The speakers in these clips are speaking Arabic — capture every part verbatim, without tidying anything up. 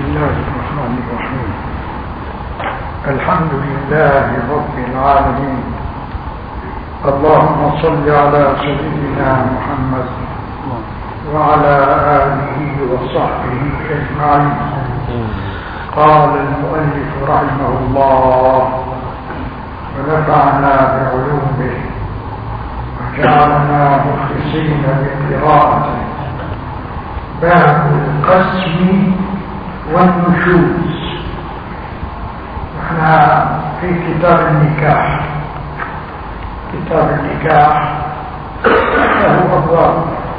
الله الرحمن الرحيم. الحمد لله رب العالمين. اللهم صل على سيدنا محمد وعلى آله وصحبه أجمعين. قال المؤلف رحمه الله ونفعنا بعلومه وجعلنا مخلصين بقراءته. باب القسم والنشوز. احنا في كتاب النكاح. كتاب النكاح له أبواب،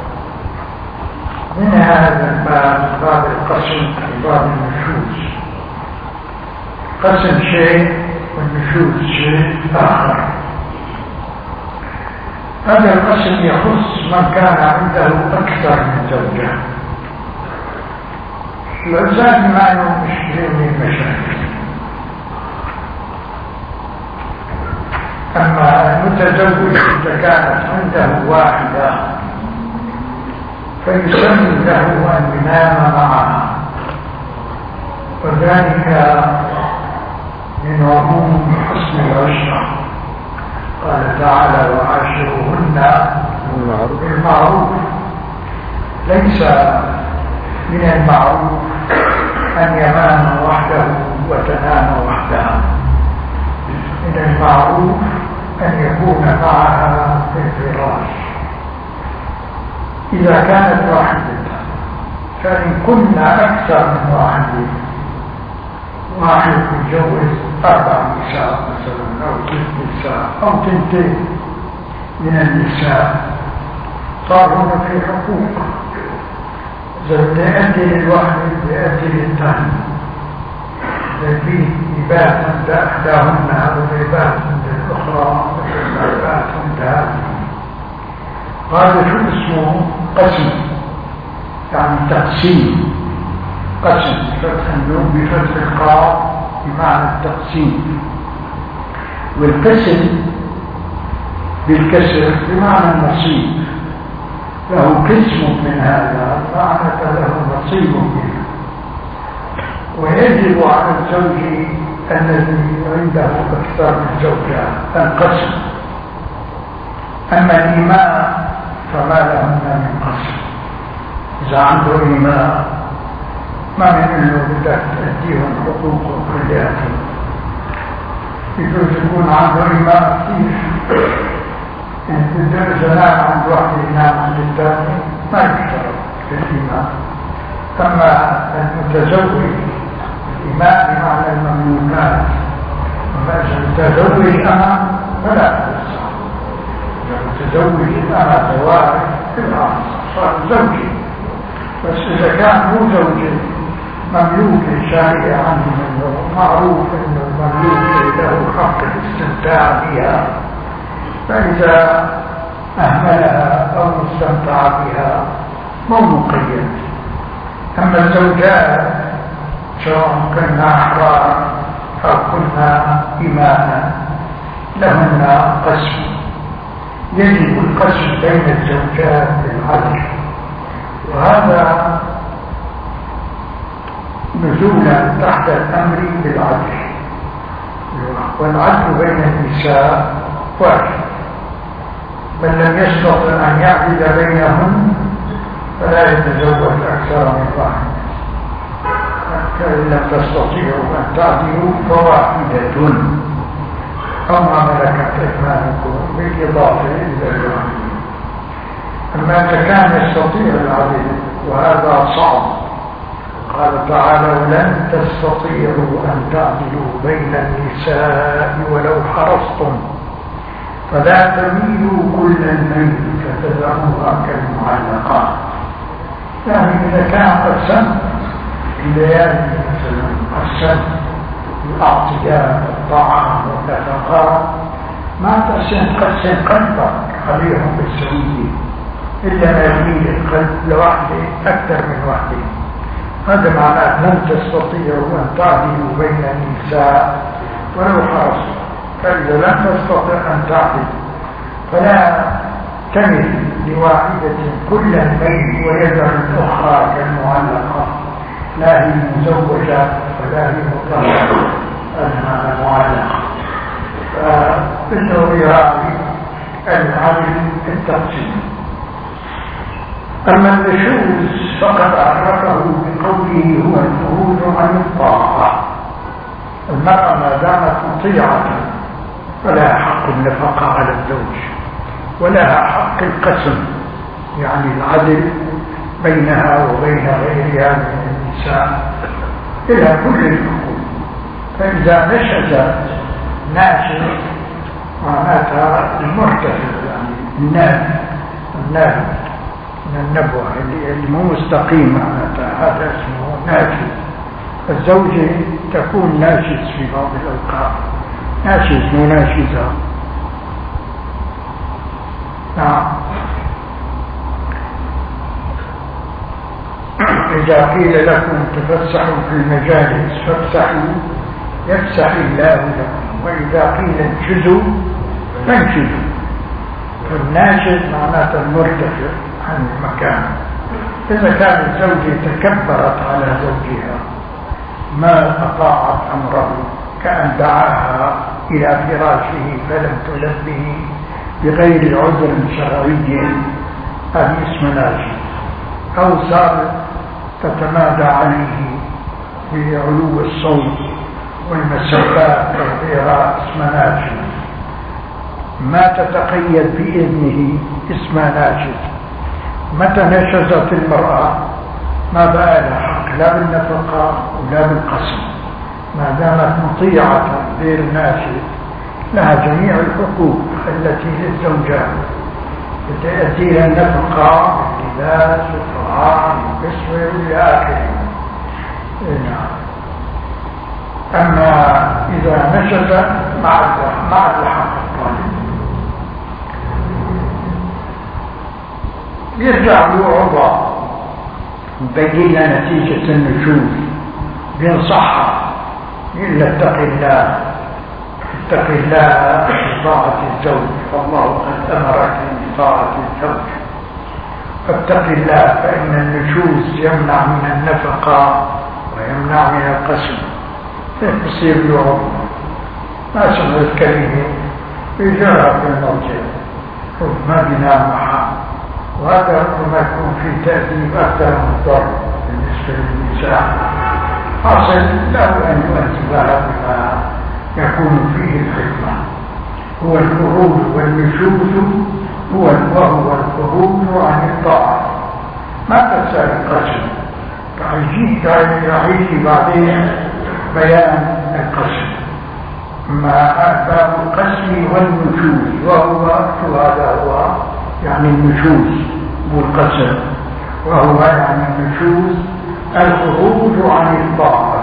من هذا الباب باب القسم وباب النشوز. قسم شيء والنشوز شيء آخر. هذا القسم يخص من كان عنده أكثر من زوجة. الإنسان ما له مشكلة من مشاكل، أما المتزوج إذا كانت عنده واحدة فيسمى له أن ينام معها، وذلك من عموم حسن العشرة. قال تعالى وعاشروهن بالمعروف. ليس من المعروف أن ينام وحده وتنام وحدها، من المعروف أن يكون معها في الفراش إذا كانت واحدة. فإن كنا أكثر من واحد، واحد يتجوز أربع نساء مثلا أو ست نساء أو تنتين من النساء، صار هنا في حقوق. يأتي للواحد يأتي للثاني، في إباحة عند إحداهن وإباحة عند الأخرى وإباحة عند هذه. هذا شو اسمه؟ قسم، يعني تقسيم. قسم بفتح النون بفتح القاف بمعنى التقسيم، والقسم بالكسر بمعنى النصيب. له قسم من هذا معنى له نصيب منه. ويجب على الزوج الذي عنده أكثر من زوجة القسم. أما الإماء فما لهن من قسم. إذا عنده إماء ما من إنه بدك تأديهم حقوقهم كلياتهم. يجوز يكون عنده إماء كثير، إذا نام عند واحد ينام عند الثاني ما يشترط في الإماء. أما المتزوج الإماء بمعنى المملوكات، أما إذا المتزوج أما فلا تنسى. إذا المتزوج أما زواج بالعكس صار زوجي، بس إذا كان مو زوجي مملوك شارع عنه منه، معروف أنه المملوك له حق الاستمتاع بها، فإذا أهملها أو استمتع بها مو مقيد. أما الزوجات سواء كنا أحرار أو كنا إماما لهن قسم. يجب القسم بين الزوجات بالعدل، وهذا نزولا تحت الأمر بالعدل. والعدل بين النساء واحد. من لم يستطع أن يعدل بينهم فلا يتزوج أكثر من واحد. فإن لم تستطيعوا أن تعدلوا فواحدة أو ما ملكت أيمانكم بالإضافة إلى الواحد. أما إذا كان يستطيع العدل وهذا صعب، قال تعالى ولن تستطيعوا أن تعدلوا بين النساء ولو حرصتم فلا تميلوا كل الميل فتذروها كالمعلقات. يعني إذا كان قسم الليالي مثلا قسم الأعطيات الطعام والنفقات، ما تقسم قسم قلبك خليهم بالسوية إلا ما يميل القلب لوحده أكثر من وحده. هذا معناه لن تستطيعوا أن تعدلوا بين النساء ولو حرصتم. فإذا لم تستطع أن تعدل فلا تمل لواحدة كل الميل ويذر الأخرى كالمعلقة. لا هي مزوجة ولا هي مطلقة، أنها معلقة. فإنه يراعي العدل في التقسيم. أما النشوز فقد عرفه بقوله هو الخروج عن الطاعة. المرأة ما دامت مطيعة فلها حق النفقة على الزوج، ولها حق القسم، يعني العدل بينها وبين غيرها من النساء إلى كل الحقوق. فإذا نشزت ناشز معناتها المرتفع، يعني الناب الناب من النبوة اللي مو مستقيم، معناتها هذا اسمه ناشز. الزوجة تكون ناشز في بعض الأوقات، ناشز مو ناشزة. نعم. إذا قيل لكم تفسحوا في المجالس فافسحوا يفسح الله لكم، وإذا قيل انشزوا فانشزوا. فالناشز معناته المرتفع عن المكان. إذا كانت الزوجة تكبرت على زوجها ما أطاعت أمره، كأن دعاها إلى فراشه فلم تلبه بغير عذر شرعي، هذه اسم ناشز. أو صارت تتمادى عليه بعلو الصوت والمسافات وغيرها اسم ناشز. ما تتقيد بإذنه اسم ناشز. متى نشزت المرأة ما بقى لها حق لا بالنفقة ولا بالقسم، ما دامت مطيعة غير ناشز لها جميع الحقوق التي للزوجات، تأتي لها النفقة واللباس والطعام والكسوة والى آخره. أما إذا نشزت مع مع الحق الطالب يرجع له عضو يبين لنا نتيجة النشوز، بينصحها إلا اتق الله، اتق الله بطاعة الزوج، فالله قد أمرك بطاعة الزوج، فاتق الله، فإن النشوز يمنع من النفقة ويمنع من القسم. يصير له ما سمع الكلمة يجرى في الموجة ما بينام معها، وهذا ربما يكون في تأديب أكثر من الضرب بالنسبة للنساء. حاصل له أن يؤدبها بما يكون فيه الحكمة. هو الخروج والنشوز هو وهو الخروج عن الطاعة. ما تنسى القسم، راح يجيك راح يجي بعدين بيان القسم. ما باب القسم والنشوز، وهو هذا هو يعني النشوز والقسم، وهو يعني النشوز الخروج عن الطاعة.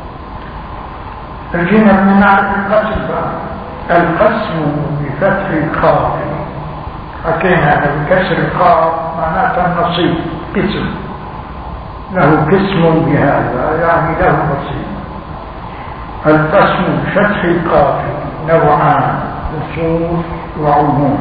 الجنة من نعرف القسم. القسم بفتح القاف، حكينا بكسر القاف معناته النصيب، قسم له قسم بهذا يعني له نصيب. القسم بفتح القاف نوعان، خصوص وعموم.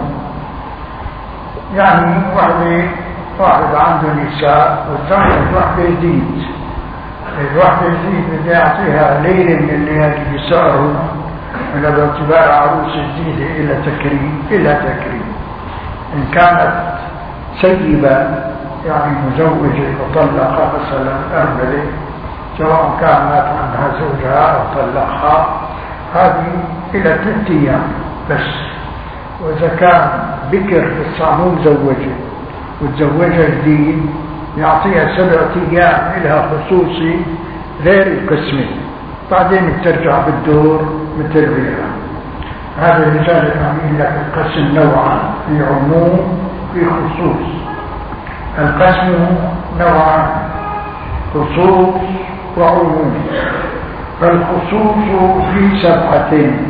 يعني واحدة واحد عنده نساء والثانية واحدة يزيد، الواحدة يزيد بدي يعطيها ليلة من الليالي يساره من باعتبار عروس جديدة إلى تكريم إلى تكريم. إن كانت سيبة يعني مزوجة مطلقة مثلا أرملة، سواء كانت عندها زوجها أو طلقها، هذه إلى ثلاثة أيام بس. وإذا كان بكر لسه مو مزوجة وتزوجها جديد يعطيها سبعة أيام إلها خصوصي غير القسمة، بعدين بترجع بالدور مثل غيرها. هذا لذلك عامل لك القسم نوعان، في عموم في خصوص. القسم نوعان، خصوص وعموم. فالخصوص في سبعتين،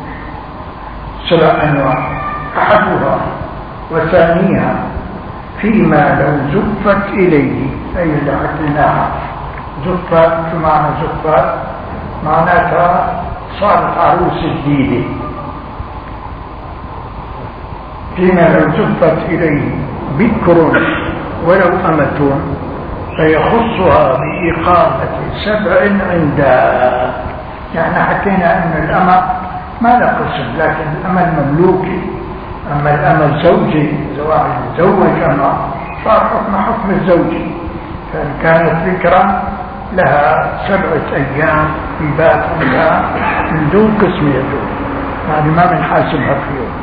سبع أنواع. أحدها وثانيها فيما لو زفت إليه، أي اللي حكيناها زفت. شو معنى زفت؟ معناتها صارت عروس جديدة. فيما لو زفت إليه بكر ولو أمة، فيخصها بإقامة سبع عندها. يعني حكينا أن الأمة ما له قسم، لكن الأمة المملوكي. أما الأمة الزوجي زواج يتزوج أمة صار حكم حكم الزوجي، فإن كانت ذكرا لها سبعة أيام في باتها من دون قسم يجوز، يعني ما من حاسمها في يوم.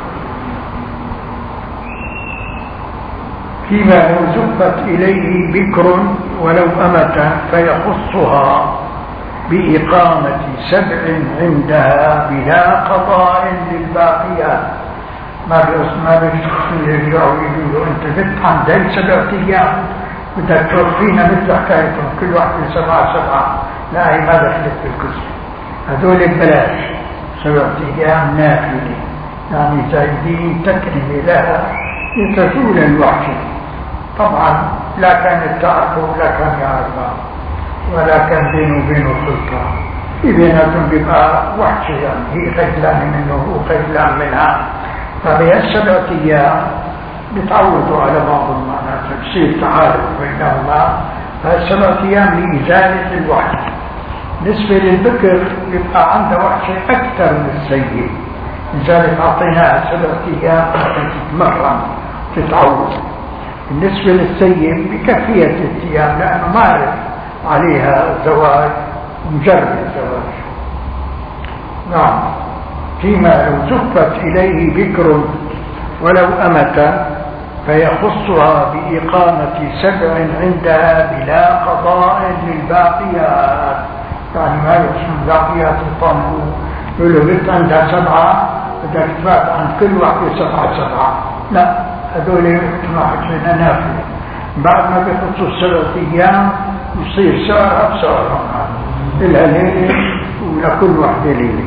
فيما لو زفت إليه بكر ولو أمة فيخصها بإقامة سبع عندها بلا قضاء للباقيات. ما بيص ما بيشخص يرجعوا يقولوا أنت بت عن دين سبعة أيام بدك توفينا مثل حكايتهم كل واحد سبعة سبعة. لا، هي ما دخلت في القسم، هذول ببلاش سبعة أيام نافلة، يعني زايدين تكريم لها لتزول الوحشة. طبعا لا كانت تعرفه ولا كان يعرفها ولا كان بينه وبينه خلطة، في بيناتهم بيبقى وحشة، يعني هي خجلان منه وهو خجلان منها. فبهي السبعة أيام بيتعودوا على بعض المعنى، بصير تعارف بينهما. فالسبعة أيام لإزالة الوحشة. بالنسبة للبكر يبقى عنده وحشة أكثر من السيد، لذلك أعطيناها سبعة أيام حتى تتمرن تتعود. بالنسبة للسيد بكفية الأيام لأنه ما عرف عليها زواج، مجرد زواج. نعم. فيما لو زفت إليه بكر ولو أمة فيخصها بإقامة سبع عندها بلا قضاء للباقيات. يعني ما يقسم الباقيات الطامو يقولوا بنت عندها سبعة بدك تفات عن كل واحدة سبعة سبعة، لا، هذول يجتمع حجنا نافلة. بعد ما بيخصوا السبعة أيام يصير سعرها بسعرها، إلها ليلة ولكل واحدة ليلة.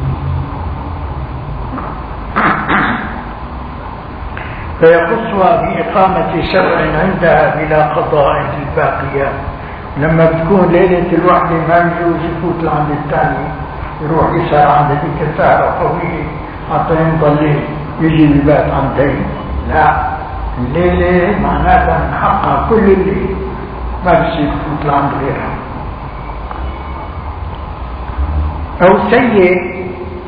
فيخصها بإقامة سبع عندها بلا قضاء للباقيات. لما بتكون ليلة الوحدة ما يجوز يفوت لعند الثاني، يروح يسهر عند ذيك السهرة طويلة حتى ينضل يجي البات عندين. لا، الليلة معناتها من حقها كل الليل، ما بصير يفوت لعند غيرها. أو سيد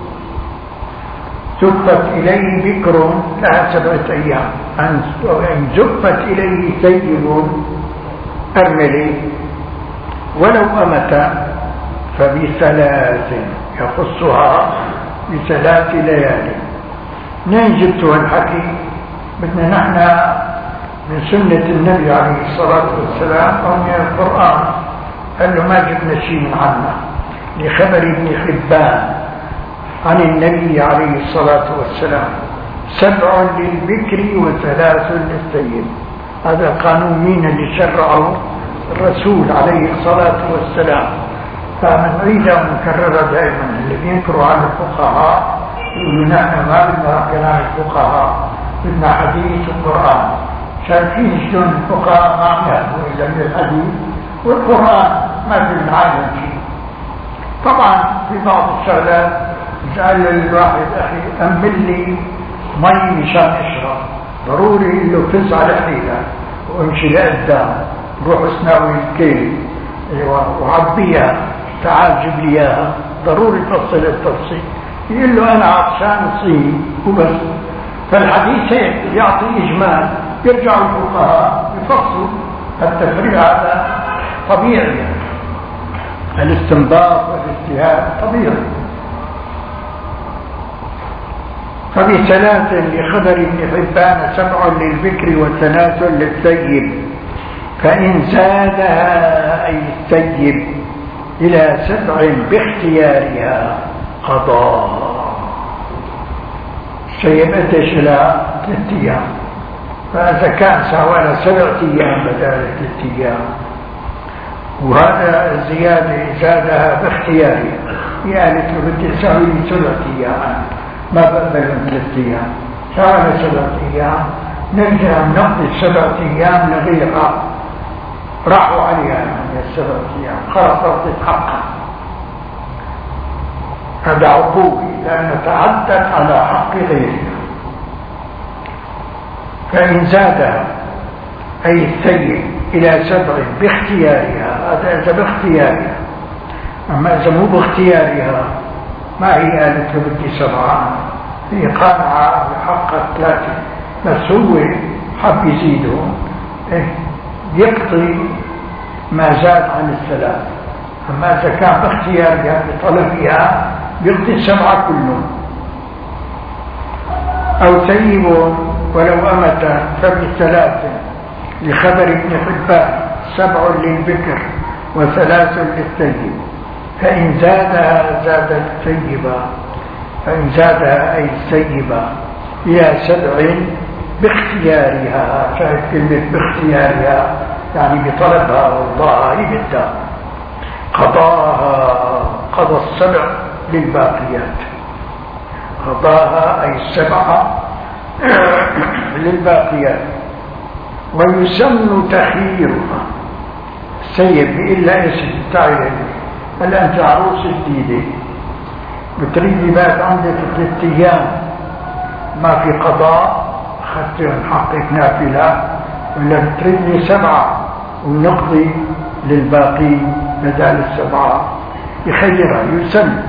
زفت إليه بكر لها سبعة أيام. أن زفت إليه سيد أرملي ولو أمة فبثلاث، يخصها بثلاث ليالي. منين جبتوا الحكي؟ بدنا نحن من سنة النبي عليه الصلاة والسلام أو من القرآن. قال له ما جبنا شيء من عنا، لخبر ابن حبان عن النبي عليه الصلاة والسلام: سبع للبكر وثلاث للسيد. هذا قانون مين اللي شرعه؟ الرسول عليه الصلاة والسلام. فنعيدها ونكررها دائما. اللي بينكروا على الفقهاء يقولوا نحن ما بدنا كلام الفقهاء، بدنا حديث القرآن. شايفين شلون الفقهاء ما يهدوا إلا من الحديث والقرآن، ما في العالم شيء. طبعا في بعض الشغلات قال للواحد: أخي أمل لي مي مشان أشرب، ضروري له فز على حيلة وامشي لقدام، روح اسناوي الكيل وعبيها، تعال جيب لي اياها، ضروري تفصل التفصيل. يقول له أنا عطشان صين وبس. فالحديث هيك يعطي إجمال، يرجعوا الفقهاء يفصلوا. التفريع هذا طبيعي، الاستنباط والاجتهاد طبيعي. فبثلاث لخبر ابن حبان: سبع للبكر وثلاث للسيب. فإن زادها أي السيب إلى سبع باختيارها قضاء. السيب أدش إلى ثلاثة أيام، فإذا كان سوانا سبعة أيام بدل ثلاثة أيام، وهذا الزيادة زادها باختيارها، يعني بدي أسوي سبعة أيام، ما بقبل من ثلاثة أيام، سوانا سبعة أيام، نرجع نقضي السبعة أيام لغيرها، راحوا عليها يعني السبعة أيام، خلاص رضت حقها. هذا عقوبي لأنه تعدت على حق غيرها. فإن زادها أي السيد إلى سبع باختيارها، هذا إذا باختيارها. أما إذا مو باختيارها ما هي قالت له بدي سبعة، هي قانعة بحقها ثلاثة، بس هو حب يزيده إيه يقضي ما زاد عن الثلاث. أما إذا كان باختيارها بطلبها يقضي السبعة كلهم. أو سيب ولو أمت فبثلاث لخبر ابن حبان سبع للبكر وثلاث للسيب، فإن زادها زاد السيبة، فإن زادها أي السيبة إلى سبع باختيارها، شاهد كلمة باختيارها يعني بطلبها والله يبدأ قضاها، قضى السبع للباقيات، قضاها أي السبعة للباقيات. ويسمى تخييرها السيب إلا اسم تعالى. هلا أنت عروس جديدة بتريدي بات عندك ثلاث أيام ما في قضاء أخذت حقك نافلة، ولا بتريدي سبعة ونقضي للباقي بدل السبعة، يخيرها يسمى.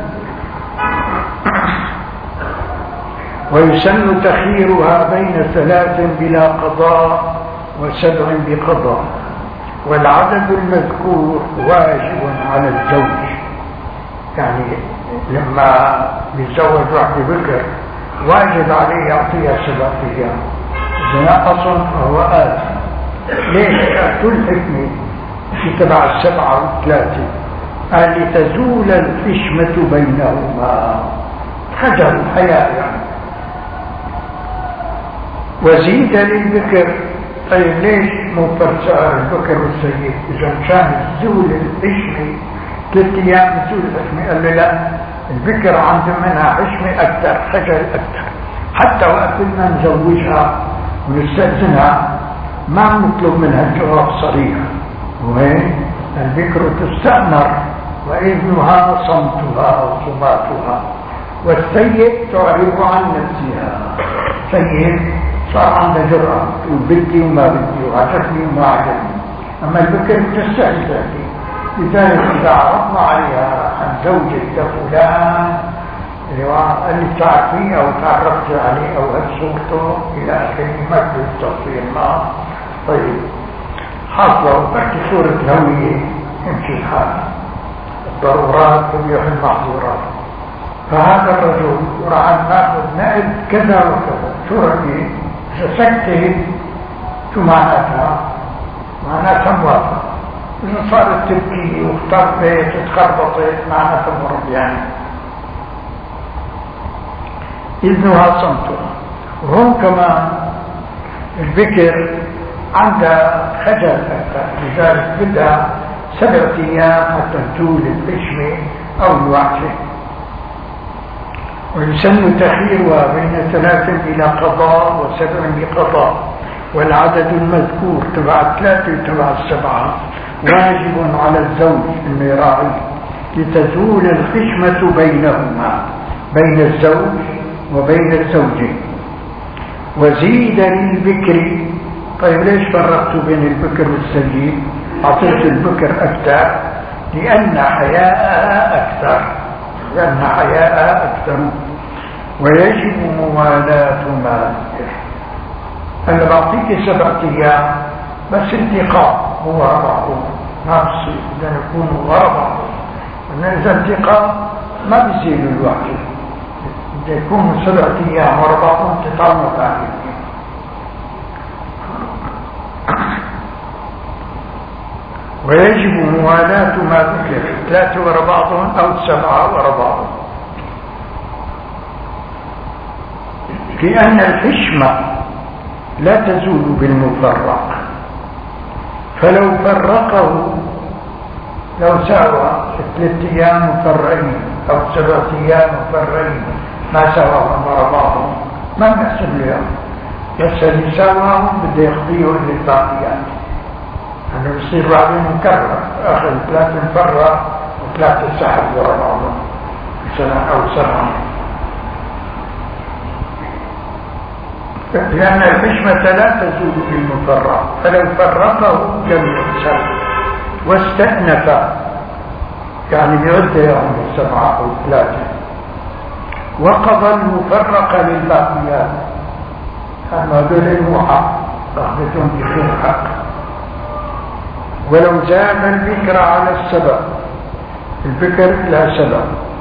ويسن تخييرها بين ثلاث بلا قضاء وسبع بقضاء، والعدد المذكور واجب على الزوج. يعني لما يتزوج واحدة بكر واجب عليه يعطيها سبع أيام، إذا نقص فهو آثم. ليش؟ كل حكمة في تبع السبعة والثلاثة قال لتزول الحشمة بينهما، خجل الحياة يعني. وزيد للبكر، طيب ليش مو فرساء البكر والسيد؟ إذا كان زول الحشمة ثلاث أيام زول الحشمة، قال له لا، البكر عنده منها حشمة أكثر، خجل أكثر. حتى وقت ما نزوجها ونستأذنها ما نطلب منها الجواب صريح، وين البكر تستأمر وإذنها صمتها أو صماتها، والسيد تعرض عن نفسها. سيد صار عنده جرأة تقول بدي وما بدي وعجبني وما عجبني، أما البكر تستهزئ. لذلك إذا عرضنا عليها عن زوجك فلان اللي تعرفيه أو تعرفت عليه أو هل صورته إلى آخره ما تقول التفصيل ما طيب حاصلة وبحكي صورة الهوية يمشي الحال، الضرورات تبيح المحظورات. فهذا الرجل راح ناخذ نائب كذا وكذا، شو رأيك؟ سكته شو معناتها؟ معناتها موافقة. إذا صارت تبكي واختربت وتخربطت معناتها مرض يعني. إذنها صمتها. وهم كمان البكر عندها خجل أكثر، لذلك بدها سبعة أيام حتى تزول الحشمة أو الوحشة. ويسن تخييرها بين ثلاث إلى قضاء وسبع بقضاء، والعدد المذكور تبع الثلاثة وتبع السبعة واجب على الزوج أن يراعي لتزول الخشمة بينهما، بين الزوج وبين الزوجين. وزيد للبكر، طيب ليش فرقت بين البكر والسيد؟ أعطيت البكر أكثر لأن حياءها أكثر، لأن حياءها أكثر. ويجب موالاة ما ذكر. أنا بعطيك سبعة أيام بس انتقام هو بعضهم ما بصير، إذا يكونوا غرضا أن إذا انتقام ما بيصير الوحدة، إذا يكونوا سبعة أيام ورا بعضهم تطعمت عليهم. ويجب موالاة ما ذكر، ثلاثة ورا بعضهم أو سبعة ورا بعضهم، لأن الحشمة لا تزول بالمفرق. فلو فرقه، لو ساوى ثلاثة أيام مفرقين أو سبعة أيام مفرقين ما سواهم ورا بعضهم ما نحسب لهم، بس اللي سواهم بده يقضيه للباقيات. أنه يصير بعدين مكرر، آخر ثلاثة مفرق وثلاثة سحب ورا بعضهم سنة أو سنة. لأن الحشمة لا تزول بالمفرط، فلو فرطه لم يحسن واستأنف يعني بعد يوم السبعة أو ثلاثة وقضى المفرق للباقيات، أما هذول المحق رغبتهم بخير حق. ولو زاد البكر على السبع، البكر لا سبع،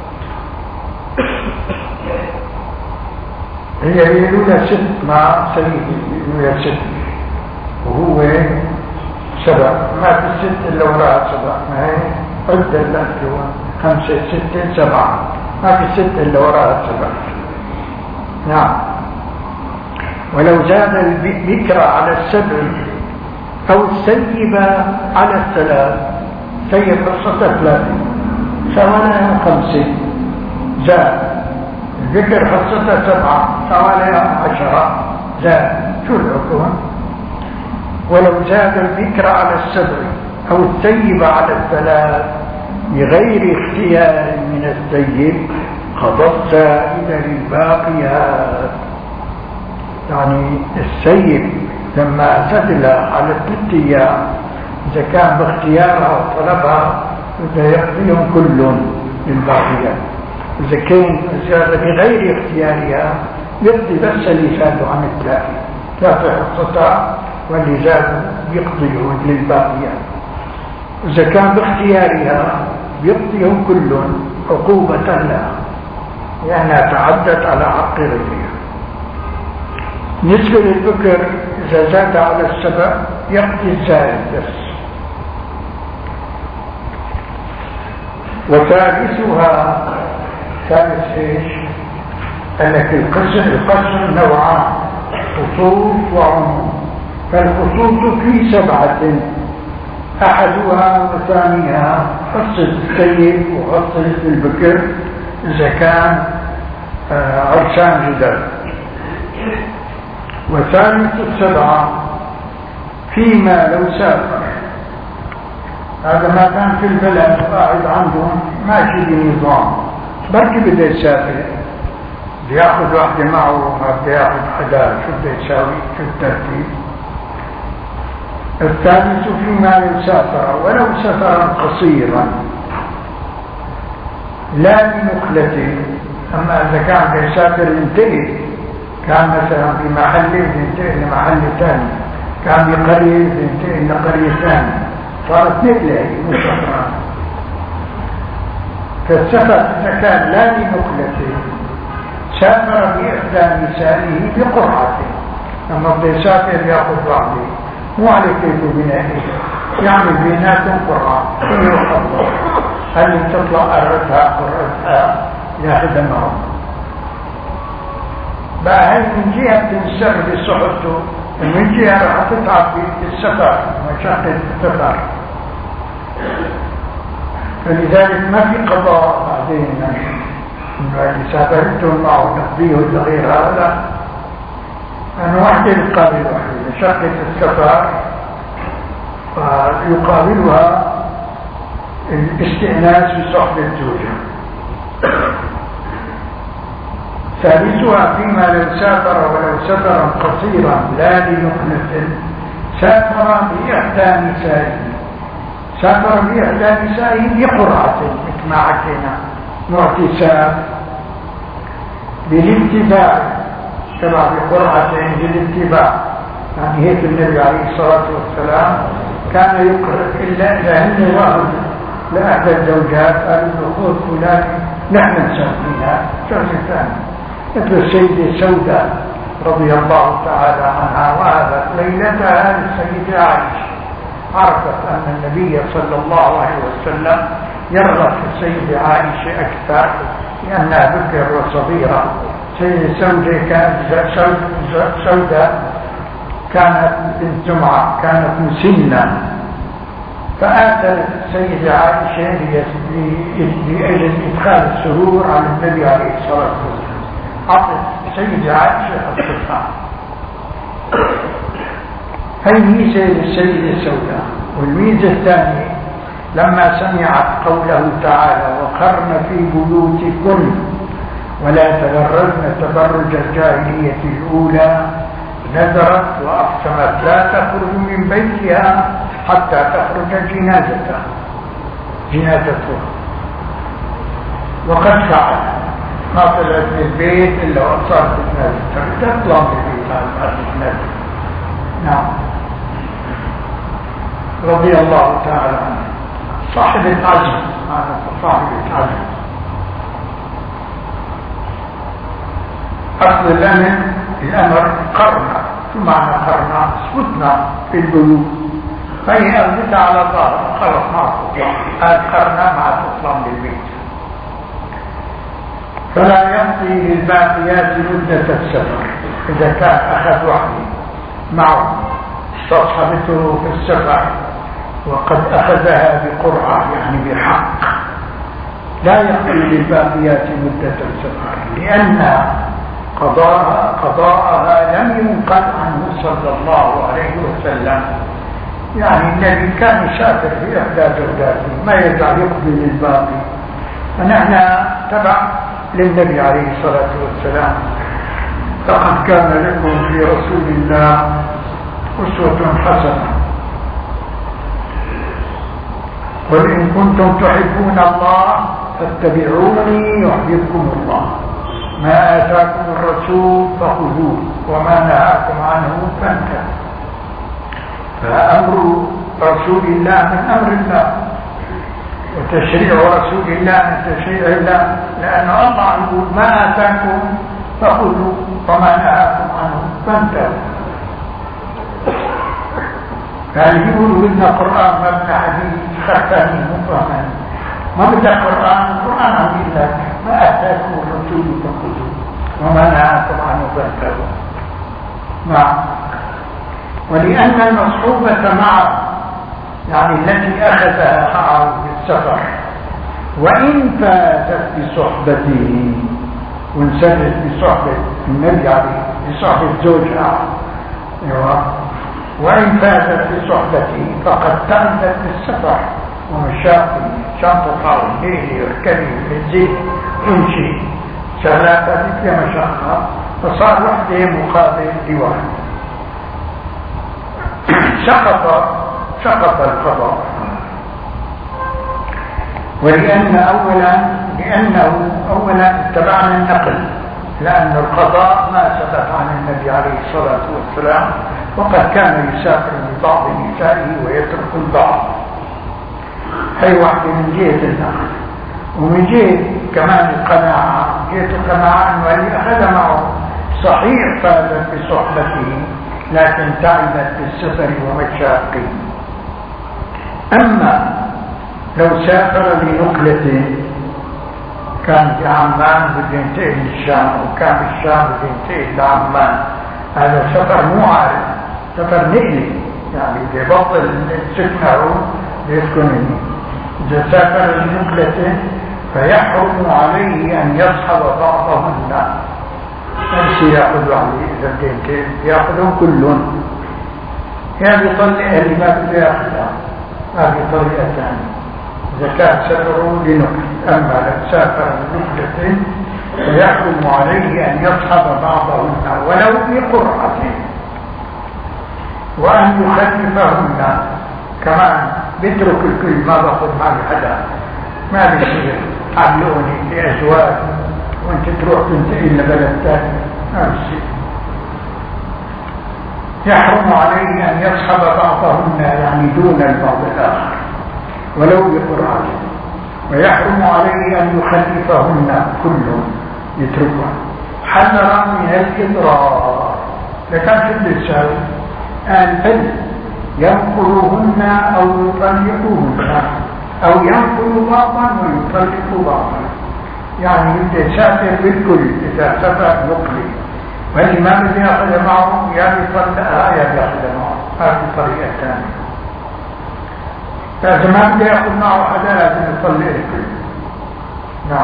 هي يلولا ست مع سيدي يلولا ست وهو سبع، ما في الست إلا وراء سبع، ما هي عدة الأنت خمسة ستة سبعة، ما في ست إلا وراء سبع. نعم. ولو زاد البكر على السبع أو السيب على الثلاث، سيب قصة ثلاثة ثمانية خمسة، زاد الذكر حصته سبعة ثمانية عشرة، زاد شو الحكم؟ ولو زاد الذكر على السبع أو السيب على الثلاث بغير اختيار من السيب قضى الزائد للباقيات. يعني السيب لما اعتدل على ثلاث ايام اذا كان باختيارها وطلبها يقضيهم كل للباقيات، اذا كان زاد بغير اختيارها يقضي بس اللي زادوا عن الثلاثه ثلاثه حصتها، واللي زادوا يقضيهم للباقيات. اذا كان باختيارها يقضيهم كل عقوبه لها لانها تعدت على حق غيرها. بالنسبة للبكر إذا زاد على السبع يقضي الزائد بس. وثالثها، ثالث ايش؟ أنك القسم القسم نوعان، خصوص وعموم. فالخصوص في سبعة، أحدها وثانيها خصة السيد وخصة البكر إذا كان عرسان جدد. وثالث السبعة فيما لو سافر، هذا ما كان في البلد قاعد عندهم ماشي بنظام، بركي بده يسافر بياخذ واحدة معه وما بده ياخذ حدا، شو بده يساوي؟ شو الترتيب؟ الثالث فيما لو سافر ولو سفرا قصيرا لا بنخلة، أما إذا كان بده يسافر ينتهي، كان مثلا في محل ينتقل لمحل ثاني، كان بقرية ينتقل لقرية ثانية، صارت نقلة مش سفران. فالسفر إذا كان لا لنقلته سافر بإحدى نسائه بقرعته، لما بده يسافر ياخذ بعضه مو على كيف بنائه، يعمل بيناتهم قرعة، كل يوم هل تطلع قرتها قرتها ياخذها معه. بقى هاي من جهة تنسر بصحته، ومن جهة راح تتعب في السفر مشاكل السفر. فلذلك ما في قضاء بعدين انه اللي سافرتهم معه تقضيه لغير هذا، أنا واحدة يقابل واحدة مشاكل السفر يقابلها الاستئناس بصحبة الزوجة. ثالثها فيما لو سافر ولو سفرا قصيرا لا لنقلة، سافر بإحدى نسائه، سافر بإحدى نسائه بقرعة مثل ما حكينا، معتساب بالاتباع، تبع بقرعة بالاتباع، يعني هيك النبي عليه الصلاة والسلام كان يقرأ إلا إذا هن واحد لأحدى الزوجات قالوا دخول فلان نحن نسميها شخص ثاني، مثل السيدة سوداء رضي الله تعالى عنها، وهذا ليلتها السيدة عائشة عرفت أن النبي صلى الله عليه وسلم يرغب في السيدة عائشة أكثر لأنها بكر وصغيرة. سيدة سوداء كانت سوداء كانت بنت جمعة، كانت مسنة، فآتت السيدة عائشة لأجل إدخال السرور على النبي عليه الصلاة والسلام، عطت السيدة عائشة حصتها. هي ميزة للسيدة السوداء. والميزة الثانية لما سمعت قوله تعالى وقرن في بيوتكن ولا تبرجن تبرج الجاهلية الأولى نذرت وأقسمت لا تخرج من بيتها حتى تخرج جنازتها جنازتها وقد فعل، ما طلعت من البيت إلا وصارت جنازتها، تطلع من البيت على جنازتها. نعم، رضي الله تعالى عنه. صاحب العزم، هذا صاحب العزم. أصل الأمر الأمر قرنا، معنى قرنا اسكتنا في البيوت، فهي أردت على الظهر خلص ما تطلع، هذا قرنا ما تطلع من البيت. فلا يمضي للباقيات مدة السفر إذا كان أخذ وحده معه استصحبته في السفر وقد أخذها بقرعة يعني بحق، لا يقضي للباقيات مدة السفر، لأن قضاءها قضاءها لم ينقل عنه صلى الله عليه وسلم. يعني النبي كان يسافر في إحدى جوداته ما يزال يقضي للباقي، فنحن تبع للنبي عليه الصلاة والسلام. لقد كان لكم في رسول الله أسوة حسنة، قل إن كنتم تحبون الله فاتبعوني يحببكم الله، ما آتاكم الرسول فخذوه وما نهاكم عنه فانتهوا. فأمر رسول الله من أمر الله، وتشريع رسول الله من تشريع الله، لأن الله يقول ما آتاكم فخذوا وما نهاكم عنه فانتهوا. قال يقولوا إن القرآن مبنى حديث خفاني مفهما، ما بدأ القرآن القرآن عن الله، ما آتاكم الرسول فخذوا وما نهاكم عنه فانتهوا. نعم، ولأن المصحوبة معه يعني التي أخذها معه في السفر وإن فاتت بصحبته، وانسدت بصحبة النبي عليه بصحبة زوجها، وإن فاتت بصحبته فقد تعبت بالسفر ومشاقي، شنطة الليل يركبي بالزيت يمشي ثلاثة مثل مشقة، فصار وحده مقابل لواحد، سقط سقط القضاء. ولأن أولا لأنه أولا اتبعنا النقل، لأن القضاء ما ثبت عن النبي عليه الصلاة والسلام، وقد كان يسافر ببعض نسائه ويترك البعض، هي واحدة من جهة النقل. ومن جهة كمان القناعة، جهة القناعة أنه اللي أخذ معه صحيح فازت بصحبته لكن تعبت بالسفر ومشاقه. أما لو سافر لنقلة كان في عمان بده ينتقل للشام، وكان في الشام بده ينتقل لعمان، هذا سفر مو عارف، سفر نقلي، يعني بده يبطل سكنه ليسكن هنا. إذا سافر لنقلة فيحرم عليه أن يصحب بعضهن، أمشي يأخذ عليه إذا بده يأخذهم كلهم، يعني بيطلع اللي ما بده يأخذها، هذه طريقة ثانية إذا كان سفره لنقل. أما لو سافر لنقلة فيحرم عليه أن يصحب بعضهن ولو بقرعة، وأن يخلفهن كمان، بيترك الكل، ما باخذ معي حدا، ما بيصير عملوني في أزواج وانت تروح تنتقل لبلد ثاني، ما بيصير. يحرم عليه أن يصحب بعضهن يعني دون البعض الآخر ولو بقرعة، ويحرم عليه أن يخلفهن كلهم يتركها حذرا من الإضرار. لكن في اللسان قال ينقلوهن أو يطلقوهن، أو ينقل بعضا ويطلق بعضا، يعني بده يسافر بالكل إذا سافر نقلي، واللي ما بده ياخذ معه يا بيطلقها يا بياخذ معه، هذه طريقة ثانية. فإذا ما بده ياخذ معه حدا لازم يطلق الكل. نعم،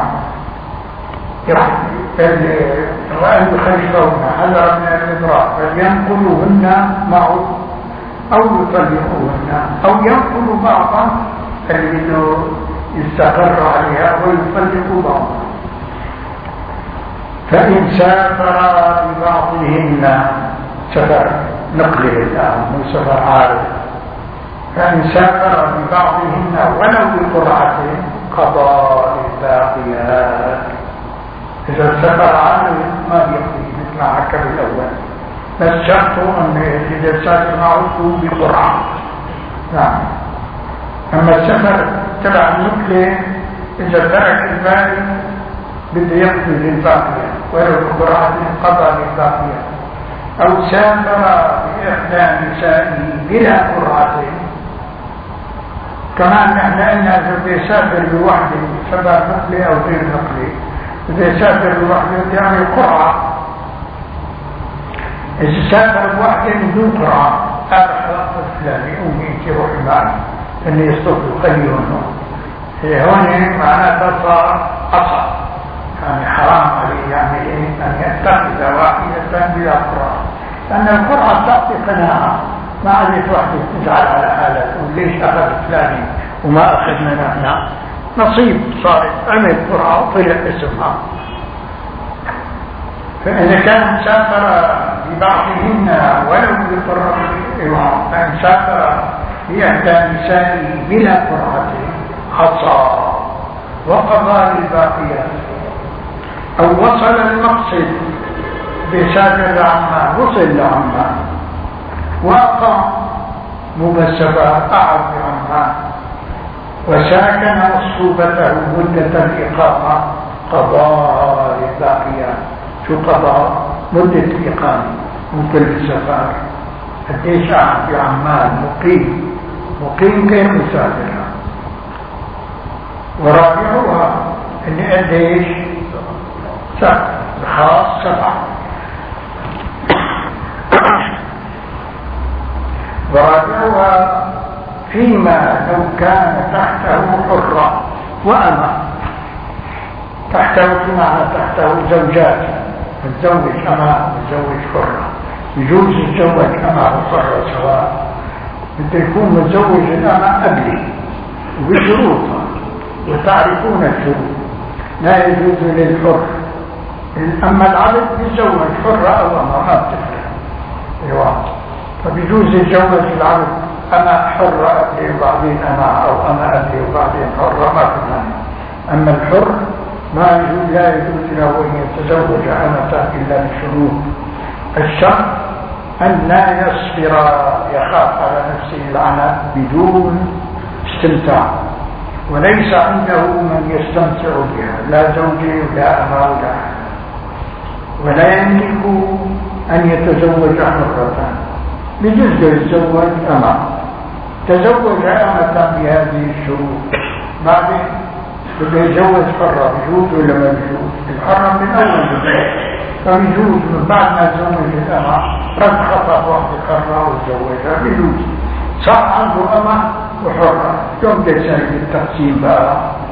وأن يخلفهن حذرا من الإضرار، فلينقلوهن معه أو يطلقوهن، أو ينقل بعضا اللي بده يستقر عليها ويطلق بعضا. فإن سافر ببعضهن سفر نقله الآن مو سفر عارض، فإن سافر ببعضهن ولو بقرعة قضاء الباقيات. إذا سافر عارض ما يقضي مثل ما حكى بالأول، بس شرطه أن إذا سافر معه بقرعة. نعم. أما السفر تبع النقله إذا ترك الباقي بده يقضي للباقية ولو بقرعة قضى للباقية. أو سافر بإحدى نسائه بلا قرعة، كمان نحن قلنا إذا بده يسافر بوحده سفر نقلي أو غير نقلي، إذا يسافر بوحده يعني قرعة. إذا سافر بوحده بدون قرعة هذا خلاص الفلاني أمي أنت روحي معي أني يصطفوا خليهم هون معناتها صار أصعب، يعني حرام عليه يعني إيه أن يتخذ واحدة بلا قرعة، لأن القرعة تعطي قناعة. ما عادت واحدة تزعل على حالها تقول ليش أخذ فلاني وما أخذنا نحن، نصيب صارت عمل قرعة وطلع اسمها. فإذا كان سافر ببعضهن ولو بقرعة، فإن سافر بإحدى نسائه بلا قرعة حصى وقضى للباقيات. أو وصل المقصد بسافر لعمان، وصل لعمان وأقام مبسبة قعد بعمان وساكن مصحوبته مدة الإقامة قضاء للباقيات. شو قضاء؟ مدة الإقامة ممكن السفر قديش قعد بعمان مقيم، مقيم كيف مسافر. ورابعها ان قديش سبع خاص سبعة. ورابعها فيما لو كان تحته حرة وأمة. تحته بمعنى تحته زوجات، متزوج أمة متزوج حرة، يجوز يتزوج أمة وحرة سواء، بده يكون متزوج الأمة قبلي وبشروطها وتعرفون الشروط. لا يجوز للحر، أما العبد يتزوج حرة أو أمة ما بتفرق ايوه، فبيجوز يتزوج العبد أما حرة قبلي وبعدين أما أو أما قبلي وبعدين حرة ما في مانع. أما الحر ما يجوز، لا يجوز له أن يتزوج أمة إلا بشروط. الشرط أن لا يصبر يخاف على نفسه العناء بدون استمتاع، وليس عنده من يستمتع بها، لا زوجي ولا أما ولا أحد، ولا يملك أن يتزوج حرة. بجزء يتزوج أما، تزوج أمة بهذه الشروط بعدين بده يتزوج حرة، بيجوز ولا ما بيجوز؟ الحرة من أول بداية فبيجوز، من بعد ما تزوج الأمة رد خطأ واحدة حرة وتزوجها بيجوز، صار عنده أمة وحرة. يوم تسأل التقسيم بقى.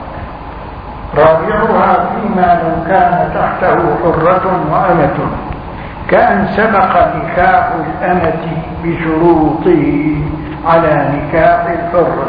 رابعها فيما لو كان تحته حرة وأمة، كأن سبق نكاح الأمة بشروطه على نكاح الحرة.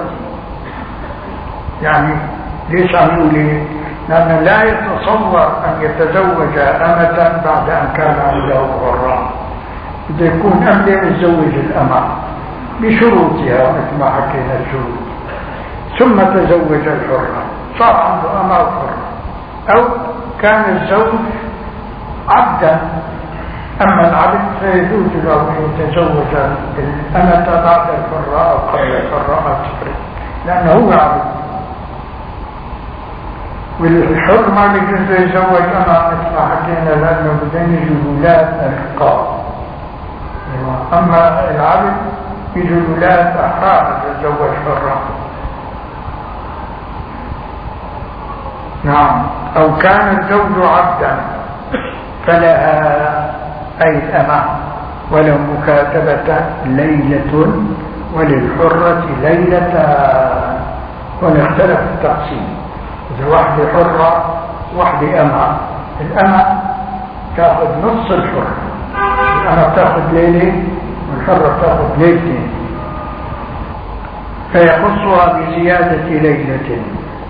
يعني ليش عم يقول ايه؟ لأنه لا يتصور أن يتزوج أمة بعد أن كان عنده حرة، بده يكون قبل يتزوج الأمة بشروطها مثل ما حكينا الشروط، ثم تزوج الحرة، صار عنده أمة وحرة. أو كان الزوج عبدا، أما العبد فيجوز له أن يتزوج الأمة بعد الحرة أو قبل الحرة ما تفرق، لأنه هو عبد. والحر ما بيجوز يتزوج أمة مثل ما حكينا، لأنه بدين يجوا ولاد الحقاء. أما العبد يجوا ولاد أحرار يتزوج حرة. نعم. أو كان الزوج عبدا فلها أي الأمة ولو مكاتبة ليلة، وللحرة ليلتان، ونختلف التقسيم. إذا واحدة حرة واحدة أمة، الأمة تأخذ نص الحرة، الأمة تأخذ ليلة والحرة تأخذ ليلتين، فيخصها بزيادة ليلة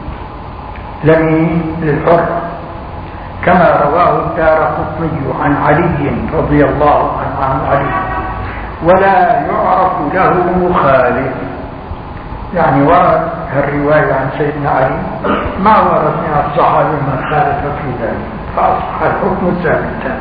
لمين للحرة، كما رواه الدارقطني عن علي رضي الله عنه عن علي ولا يعرف له مخالف. يعني ورد الرواية عن سيدنا علي ما ورد من الصحابة من خالف في ذلك، فأصبح الحكم ثابتا.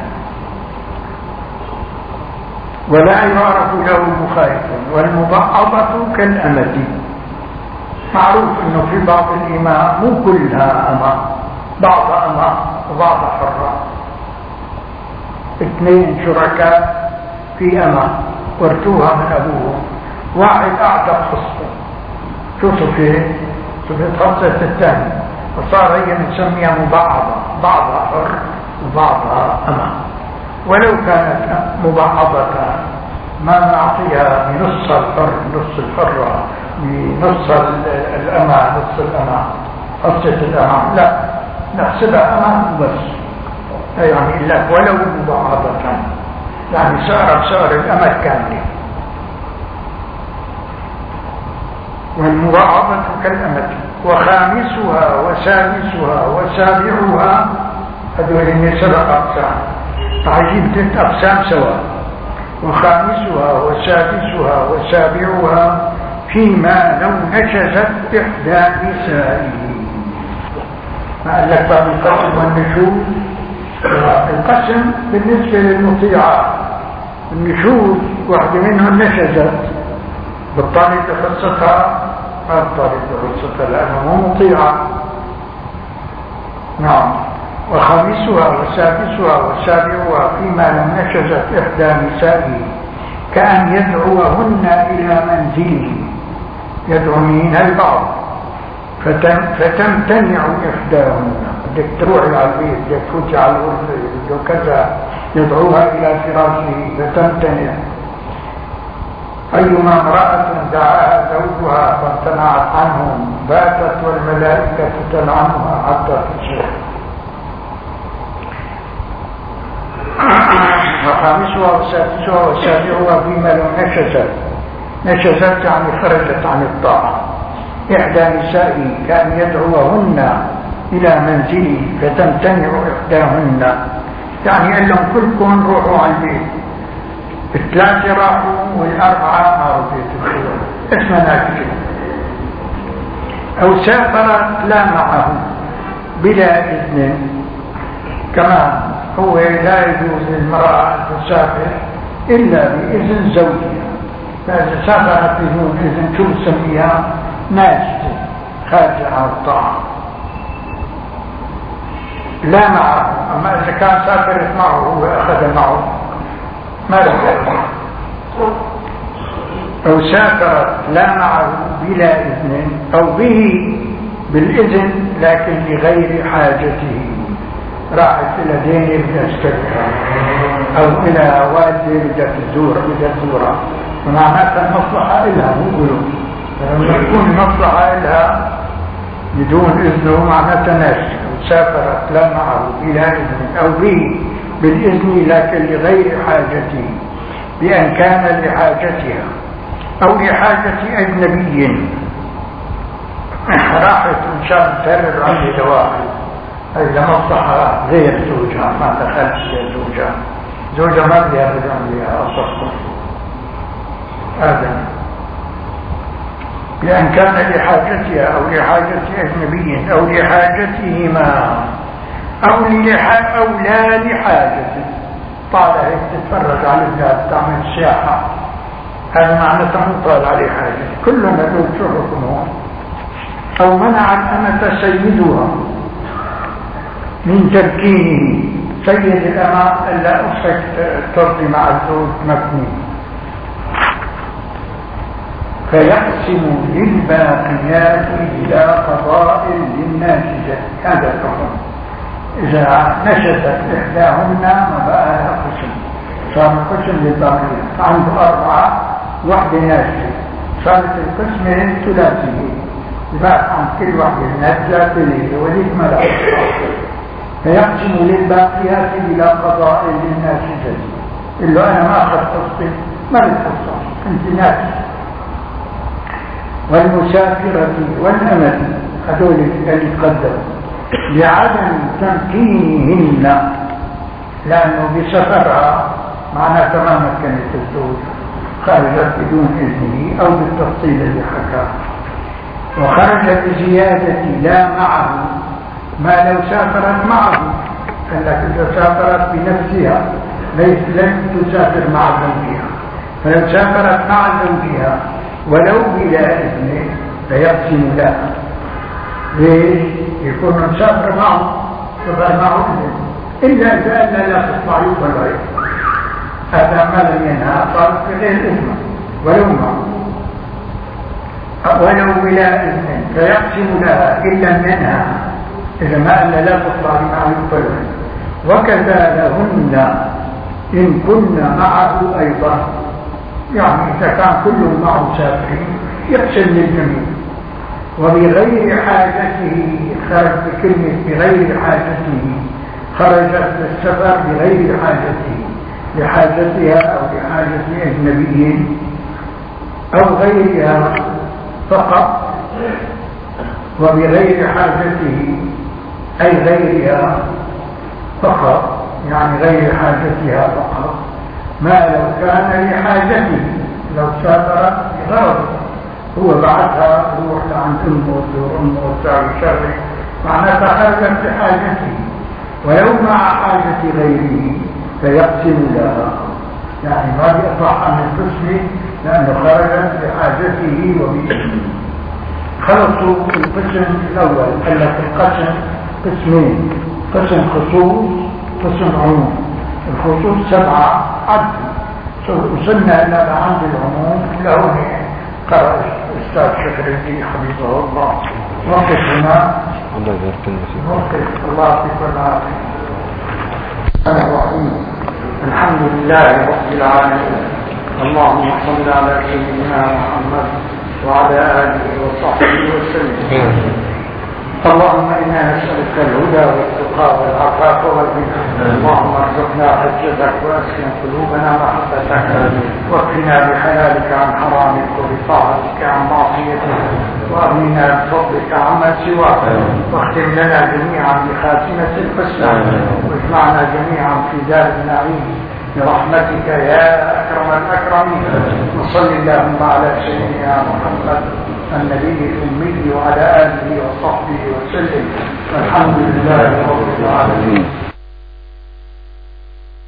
ولا يعرف له مخالف. والمبعضة كالأمة، معروف انه في بعض الإماء مو كلها أمة، بعض أمة وبعض حرة، اثنين شركاء في أمة ورثوها من أبوهم، واحد أعتق خصبه شو صفيه صفيه خمسة الثاني، وصار هي بنسميها مبعضة، بعضها حر وبعضها أمة. ولو كانت مبعضة ما نعطيها بنص الحر نص الحرة بنص الأمة نص الأمة خمسة الأمة، لا نحسبها أمة بس، يعني إلا ولو مبعضة، يعني سعر بسعر الأمة كاملة. والمبعضة كالأمة. وخامسها وسادسها وسابعها، هذول اللي سبع أقسام، تعجيب ثلاث أقسام سواء. وخامسها وسادسها وسابعها فيما لو نشزت إحدى نسائه. ما قال لك باب القسم والنشوز؟ القسم بالنسبة للمطيعات، النشوز واحدة منهم نشزت بالطالب بحصتها، ما الطالب بحصتها لأنه مو مطيعة. نعم. وخامسها وسادسها وسابعها فيما لم نشزت إحدى نسائه كأن يدعوهن إلى منزله، يدعو من البعض فتم فتمتنع إحداهن، بدك تروح على البيت، بدك تفوت على الغرفة، بدك كذا، يدعوها إلى فراشه فتمتنع. أيما امرأة دعاها زوجها فامتنعت عنه باتت والملائكة تلعنها حتى تصبح. وخامسها وسادسها وسابعها فيما لو نشزت، نشزت يعني خرجت عن الطاعة إحدى نسائه كان يدعوهن إلى منزله فتمتنع إحداهن، يعني قال لهم كلكم روحوا على البيت، الثلاثة راحوا والأربعة ما رضيت الخير، اسمها ناكسة. أو سافرت لا معه بلا إذن، كمان هو لا يجوز للمرأة أن تسافر إلا بإذن زوجها، فإذا سافرت بدون إذن شو نسميها؟ ناجزة خارجة عن الطاعة. لا معه، أما إذا كان سافرت معه هو أخذ معه ما له. أو سافرت لا معه بلا إذن أو به بالإذن لكن لغير حاجته، راحت إلى ديني بدها تستدعى أو إلى والدي بدها تزور بدها تزورها، ومعناتها المصلحة إلها مو قلوب. فلما تكون المصلحة إلها بدون إذنه معناتها ناشئة. سافرت لا معه بلا إذن أو به بالإذن لكن لغير حاجته، بأن كان لحاجتها أو لحاجة أجنبي، راحت إن شاء الله تهرب عنه دواعي، إذا مصلحة غير زوجها ما دخلت في زوجها، زوجها ما بدها يهرب عنها أصلا هذا، بأن كان لحاجتها أو لحاجة أجنبي أو لحاجتهما أو للح... أو لا لحاجته، طالع هيك تتفرج على البلاد تعمل سياحة، هذا معنى تمطال عليه حاجة، كلنا نقول شو حكمه. أو منع الأمة سيدها من تمكينه، سيد الأمة ألا أفسك ترضي مع الزوج مكني، فيقسم للباقيات إلى قضاء للناشزة، هذا الحكم. إذا نشزت إحداهن ما بقى لها قسم، صار القسم للباقيات، عنده أربعة واحدة ناشزة، صارت القسمة ثلاثية، بقى عن كل واحدة ناشزة ثلاثة وليك ملأ، فيقسم للباقيات إلى قضاء للناشزة. إلا أنا ما أخذت قسطي ما للقسط، كنت ناشز. والمسافرة والأمة هذول اللي تقدموا لعدم تمكينهن، لأنه بسفرها معناه تماما كانت الزوج، خرجت بدون إذنه أو بالتفصيل اللي حكاه. وخرجت بزيادة لا معه ما لو سافرت معه، قال لك إذا سافرت بنفسها ليس لن تسافر مع زوجها، فلو سافرت مع زوجها ولو بلا إذنه فيقسم لها. ليش؟ يكون مسافر معه فغير معه إذن، إلا إذا أن لا تطلع يقبل هذا ما لم ينهى صارت بغير إذن ولو معه ولو بلا إذن فيقسم لها إن لم ينهى، إذا ما أن لا تطلع معه يقبل. وكذا لهن إن كن معه أيضا، يعني إذا كان كل معه سافرين يقسم للجميع. وبغير حاجته، خرج بكلمة بغير حاجته، خرجت للسفر بغير حاجته، لحاجتها أو لحاجة أجنبي أو غيرها فقط. وبغير حاجته أي غيرها فقط، يعني غير حاجتها فقط، ما لو كان لحاجته، لو سافرت بغرض هو بعدها روح عند أمه وزور أمه وتساوي شره، معناتها خرجت لحاجته. ولو مع حاجة غيره فيقسم لها، يعني ما بيصح من القسم لأنه خرجت لحاجته وبإذنه. خلصوا القسم الأول. قال لك القسم قسمين، قسم خصوص قسم عموم. الخصوص سبعة عد، وصلنا إلى عند العموم له قرأ الأستاذ شكر الدين حفظه الله. وقف هنا، وقف الله في كل عافية. الرحيم الحمد لله رب العالمين، اللهم صل على سيدنا محمد وعلى آله وصحبه وسلم. اللهم إنا نسألك الهدى والتقى والعفاف والغنى، اللهم ارزقنا حجتك وأسكن قلوبنا محبتك، واكفنا بحلالك عن حرامك وبطاعتك عن معصيتك، وأغننا بفضلك عما سواك، واختم لنا جميعا بخاتمة الحسنى، واجمعنا جميعا في دار النعيم برحمتك يا أكرم الأكرمين. وصل اللهم على سيدنا محمد النبي الأمي وعلى آله وصحبه وسلم، والحمد لله رب العالمين.